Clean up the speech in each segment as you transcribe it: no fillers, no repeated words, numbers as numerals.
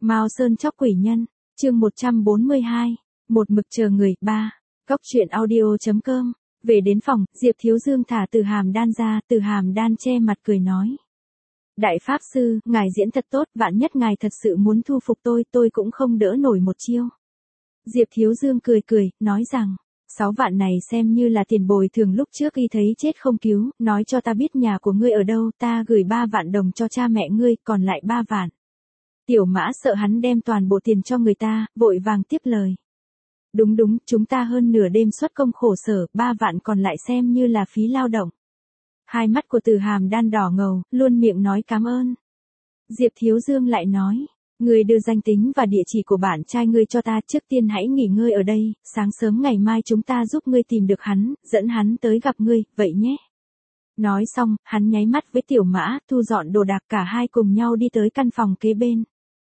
Mao Sơn chóc quỷ nhân, chương 142, một mực chờ người, 3. Góc truyện audio.com. Về đến phòng, Diệp Thiếu Dương thả Từ Hàm Đan ra, Từ Hàm Đan che mặt cười nói. Đại Pháp Sư, ngài diễn thật tốt, vạn nhất ngài thật sự muốn thu phục tôi cũng không đỡ nổi một chiêu. Diệp Thiếu Dương cười cười, nói rằng, 6 vạn này xem như là tiền bồi thường lúc trước y thấy chết không cứu, nói cho ta biết nhà của ngươi ở đâu, ta gửi 3 vạn đồng cho cha mẹ ngươi, còn lại 3 vạn. Tiểu Mã sợ hắn đem toàn bộ tiền cho người ta, vội vàng tiếp lời. Đúng, chúng ta hơn nửa đêm xuất công khổ sở, 3 vạn còn lại xem như là phí lao động. Hai mắt của Từ Hàm Đan đỏ ngầu, luôn miệng nói cảm ơn. Diệp Thiếu Dương lại nói, ngươi đưa danh tính và địa chỉ của bạn trai ngươi cho ta, trước tiên hãy nghỉ ngơi ở đây, sáng sớm ngày mai chúng ta giúp ngươi tìm được hắn, dẫn hắn tới gặp ngươi, vậy nhé. Nói xong, hắn nháy mắt với Tiểu Mã, thu dọn đồ đạc, cả hai cùng nhau đi tới căn phòng kế bên.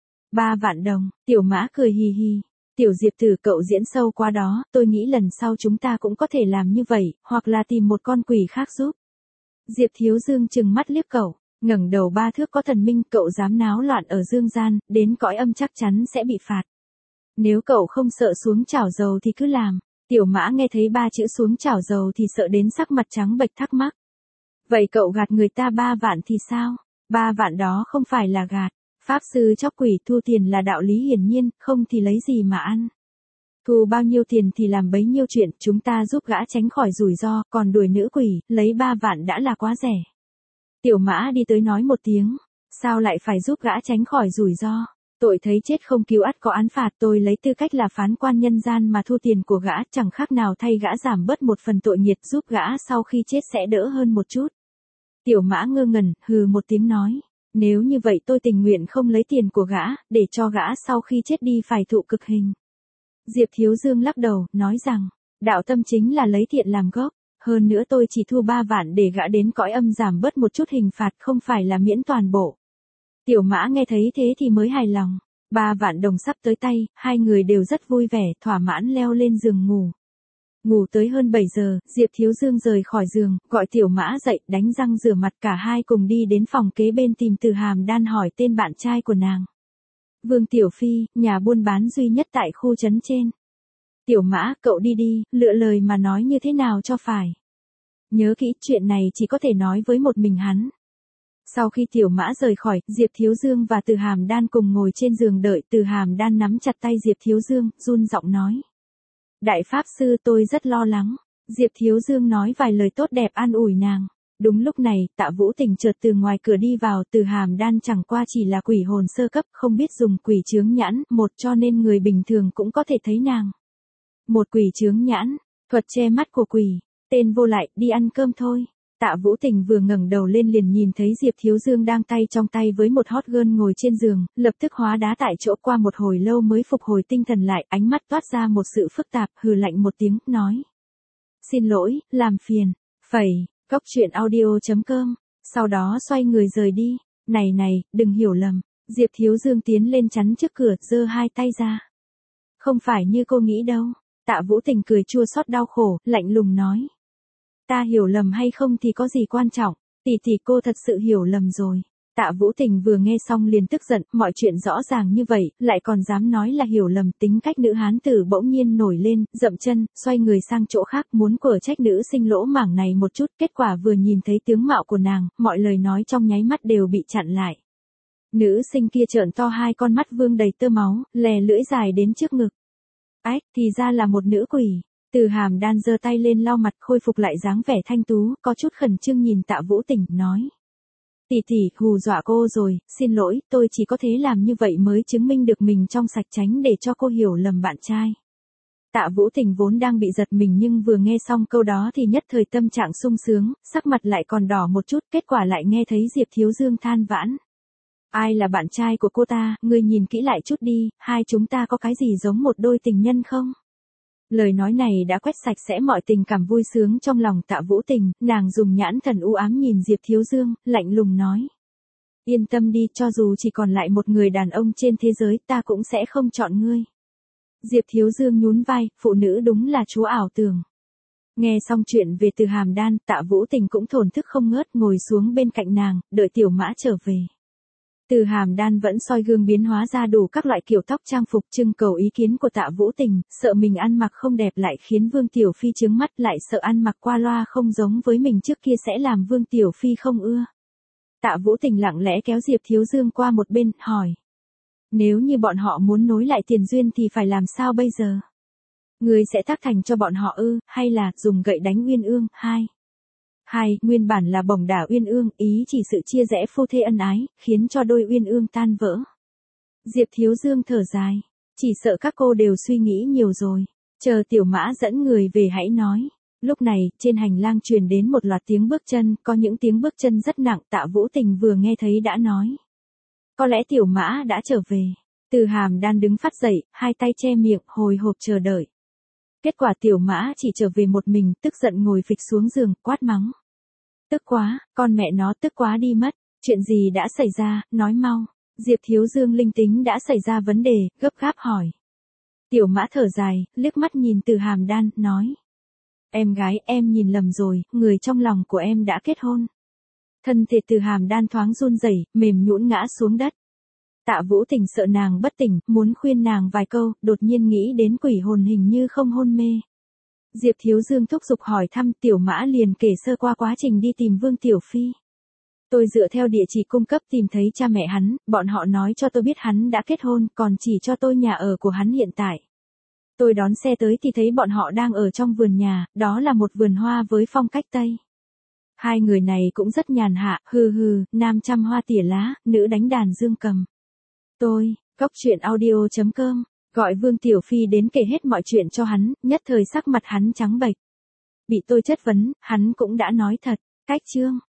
3 vạn đồng, Tiểu Mã cười hì hì. Tiểu Diệp Tử, cậu diễn sâu quá đó, tôi nghĩ lần sau chúng ta cũng có thể làm như vậy, hoặc là tìm một con quỷ khác giúp. Diệp Thiếu Dương trừng mắt liếc cậu, ngẩng đầu 3 thước có thần minh, cậu dám náo loạn ở dương gian, đến cõi âm chắc chắn sẽ bị phạt. Nếu cậu không sợ xuống chảo dầu thì cứ làm. Tiểu Mã nghe thấy 3 chữ xuống chảo dầu thì sợ đến sắc mặt trắng bệch, thắc mắc. Vậy cậu gạt người ta 3 vạn thì sao? 3 vạn đó không phải là gạt. Pháp sư chóc quỷ thu tiền là đạo lý hiển nhiên, không thì lấy gì mà ăn. Thu bao nhiêu tiền thì làm bấy nhiêu chuyện, chúng ta giúp gã tránh khỏi rủi ro, còn đuổi nữ quỷ, lấy 3 vạn đã là quá rẻ. Tiểu Mã đi tới nói một tiếng, sao lại phải giúp gã tránh khỏi rủi ro? Tội thấy chết không cứu ắt có án phạt, tôi lấy tư cách là phán quan nhân gian mà thu tiền của gã, chẳng khác nào thay gã giảm bớt một phần tội nghiệt, giúp gã sau khi chết sẽ đỡ hơn một chút. Tiểu Mã ngơ ngẩn, hừ một tiếng nói. Nếu như vậy tôi tình nguyện không lấy tiền của gã, để cho gã sau khi chết đi phải thụ cực hình. Diệp Thiếu Dương lắc đầu, nói rằng, đạo tâm chính là lấy thiện làm gốc, hơn nữa tôi chỉ thu 3 vạn để gã đến cõi âm giảm bớt một chút hình phạt, không phải là miễn toàn bộ. Tiểu Mã nghe thấy thế thì mới hài lòng, 3 vạn đồng sắp tới tay, hai người đều rất vui vẻ, thỏa mãn leo lên giường ngủ. Ngủ tới hơn 7 giờ, Diệp Thiếu Dương rời khỏi giường, gọi Tiểu Mã dậy, đánh răng rửa mặt, cả hai cùng đi đến phòng kế bên tìm Từ Hàm Đan hỏi tên bạn trai của nàng. Vương Tiểu Phi, nhà buôn bán duy nhất tại khu trấn trên. Tiểu Mã, cậu đi đi, lựa lời mà nói như thế nào cho phải. Nhớ kỹ, chuyện này chỉ có thể nói với một mình hắn. Sau khi Tiểu Mã rời khỏi, Diệp Thiếu Dương và Từ Hàm Đan cùng ngồi trên giường đợi. Từ Hàm Đan nắm chặt tay Diệp Thiếu Dương, run giọng nói. Đại Pháp Sư, tôi rất lo lắng. Diệp Thiếu Dương nói vài lời tốt đẹp an ủi nàng. Đúng lúc này, Tạ Vũ Tình chợt từ ngoài cửa đi vào. Từ Hàm Đan chẳng qua chỉ là quỷ hồn sơ cấp, không biết dùng quỷ chướng nhãn, một cho nên người bình thường cũng có thể thấy nàng. Một quỷ chướng nhãn, thuật che mắt của quỷ, tên vô lại, đi ăn cơm thôi. Tạ Vũ Tình vừa ngẩng đầu lên liền nhìn thấy Diệp Thiếu Dương đang tay trong tay với một hot girl ngồi trên giường, lập tức hóa đá tại chỗ, qua một hồi lâu mới phục hồi tinh thần lại, ánh mắt toát ra một sự phức tạp, hừ lạnh một tiếng, nói. Xin lỗi, làm phiền, phẩy, góc truyện audio.com, sau đó xoay người rời đi. Này, đừng hiểu lầm. Diệp Thiếu Dương tiến lên chắn trước cửa, giơ hai tay ra. Không phải như cô nghĩ đâu. Tạ Vũ Tình cười chua xót đau khổ, lạnh lùng nói. Ta hiểu lầm hay không thì có gì quan trọng, tỷ cô thật sự hiểu lầm rồi. Tạ Vũ Tình vừa nghe xong liền tức giận, mọi chuyện rõ ràng như vậy, lại còn dám nói là hiểu lầm. Tính cách nữ hán tử bỗng nhiên nổi lên, dậm chân, xoay người sang chỗ khác, muốn quở trách nữ sinh lỗ mảng này một chút, kết quả vừa nhìn thấy tướng mạo của nàng, mọi lời nói trong nháy mắt đều bị chặn lại. Nữ sinh kia trợn to hai con mắt vương đầy tơ máu, lè lưỡi dài đến trước ngực. Ách, thì ra là một nữ quỷ. Từ Hàm Đan giơ tay lên lau mặt, khôi phục lại dáng vẻ thanh tú, có chút khẩn trương nhìn Tạ Vũ Tình, nói. Tỷ, hù dọa cô rồi, xin lỗi, tôi chỉ có thế làm như vậy mới chứng minh được mình trong sạch, tránh để cho cô hiểu lầm bạn trai. Tạ Vũ Tình vốn đang bị giật mình nhưng vừa nghe xong câu đó thì nhất thời tâm trạng sung sướng, sắc mặt lại còn đỏ một chút, kết quả lại nghe thấy Diệp Thiếu Dương than vãn. Ai là bạn trai của cô ta, ngươi nhìn kỹ lại chút đi, hai chúng ta có cái gì giống một đôi tình nhân không? Lời nói này đã quét sạch sẽ mọi tình cảm vui sướng trong lòng Tạ Vũ Tình, nàng dùng nhãn thần u ám nhìn Diệp Thiếu Dương, lạnh lùng nói. Yên tâm đi, cho dù chỉ còn lại một người đàn ông trên thế giới, ta cũng sẽ không chọn ngươi. Diệp Thiếu Dương nhún vai, phụ nữ đúng là chúa ảo tưởng. Nghe xong chuyện về Từ Hàm Đan, Tạ Vũ Tình cũng thổn thức không ngớt, ngồi xuống bên cạnh nàng, đợi Tiểu Mã trở về. Từ Hàm Đan vẫn soi gương biến hóa ra đủ các loại kiểu tóc trang phục trưng cầu ý kiến của Tạ Vũ Tình, sợ mình ăn mặc không đẹp lại khiến Vương Tiểu Phi chướng mắt, lại sợ ăn mặc qua loa không giống với mình trước kia sẽ làm Vương Tiểu Phi không ưa. Tạ Vũ Tình lặng lẽ kéo Diệp Thiếu Dương qua một bên, hỏi. Nếu như bọn họ muốn nối lại tiền duyên thì phải làm sao bây giờ? Người sẽ tác thành cho bọn họ hay là dùng gậy đánh Uyên Ương? Hai, nguyên bản là bổng đả Uyên Ương, ý chỉ sự chia rẽ phu thê ân ái, khiến cho đôi Uyên Ương tan vỡ. Diệp Thiếu Dương thở dài, chỉ sợ các cô đều suy nghĩ nhiều rồi, chờ Tiểu Mã dẫn người về hãy nói. Lúc này, trên hành lang truyền đến một loạt tiếng bước chân, có những tiếng bước chân rất nặng, Tạ Vũ Tình vừa nghe thấy đã nói. Có lẽ Tiểu Mã đã trở về. Từ Hàm Đan đứng phát dậy, hai tay che miệng, hồi hộp chờ đợi. Kết quả Tiểu Mã chỉ trở về một mình, tức giận ngồi phịch xuống giường, quát mắng. Tức quá, con mẹ nó tức quá đi mất, chuyện gì đã xảy ra, nói mau. Diệp Thiếu Dương linh tính đã xảy ra vấn đề, gấp gáp hỏi. Tiểu Mã thở dài, liếc mắt nhìn Từ Hàm Đan, nói. Em gái, em nhìn lầm rồi, người trong lòng của em đã kết hôn. Thân thể Từ Hàm Đan thoáng run rẩy, mềm nhũn ngã xuống đất. Tạ Vũ Tình sợ nàng bất tỉnh, muốn khuyên nàng vài câu, đột nhiên nghĩ đến quỷ hồn hình như không hôn mê. Diệp Thiếu Dương thúc giục hỏi thăm, Tiểu Mã liền kể sơ qua quá trình đi tìm Vương Tiểu Phi. Tôi dựa theo địa chỉ cung cấp tìm thấy cha mẹ hắn, bọn họ nói cho tôi biết hắn đã kết hôn, còn chỉ cho tôi nhà ở của hắn hiện tại. Tôi đón xe tới thì thấy bọn họ đang ở trong vườn nhà, đó là một vườn hoa với phong cách Tây. Hai người này cũng rất nhàn hạ, nam chăm hoa tỉa lá, nữ đánh đàn dương cầm. Tôi, coctruyện.audio.com, gọi Vương Tiểu Phi đến kể hết mọi chuyện cho hắn, nhất thời sắc mặt hắn trắng bệch. Bị tôi chất vấn, hắn cũng đã nói thật, cách chương.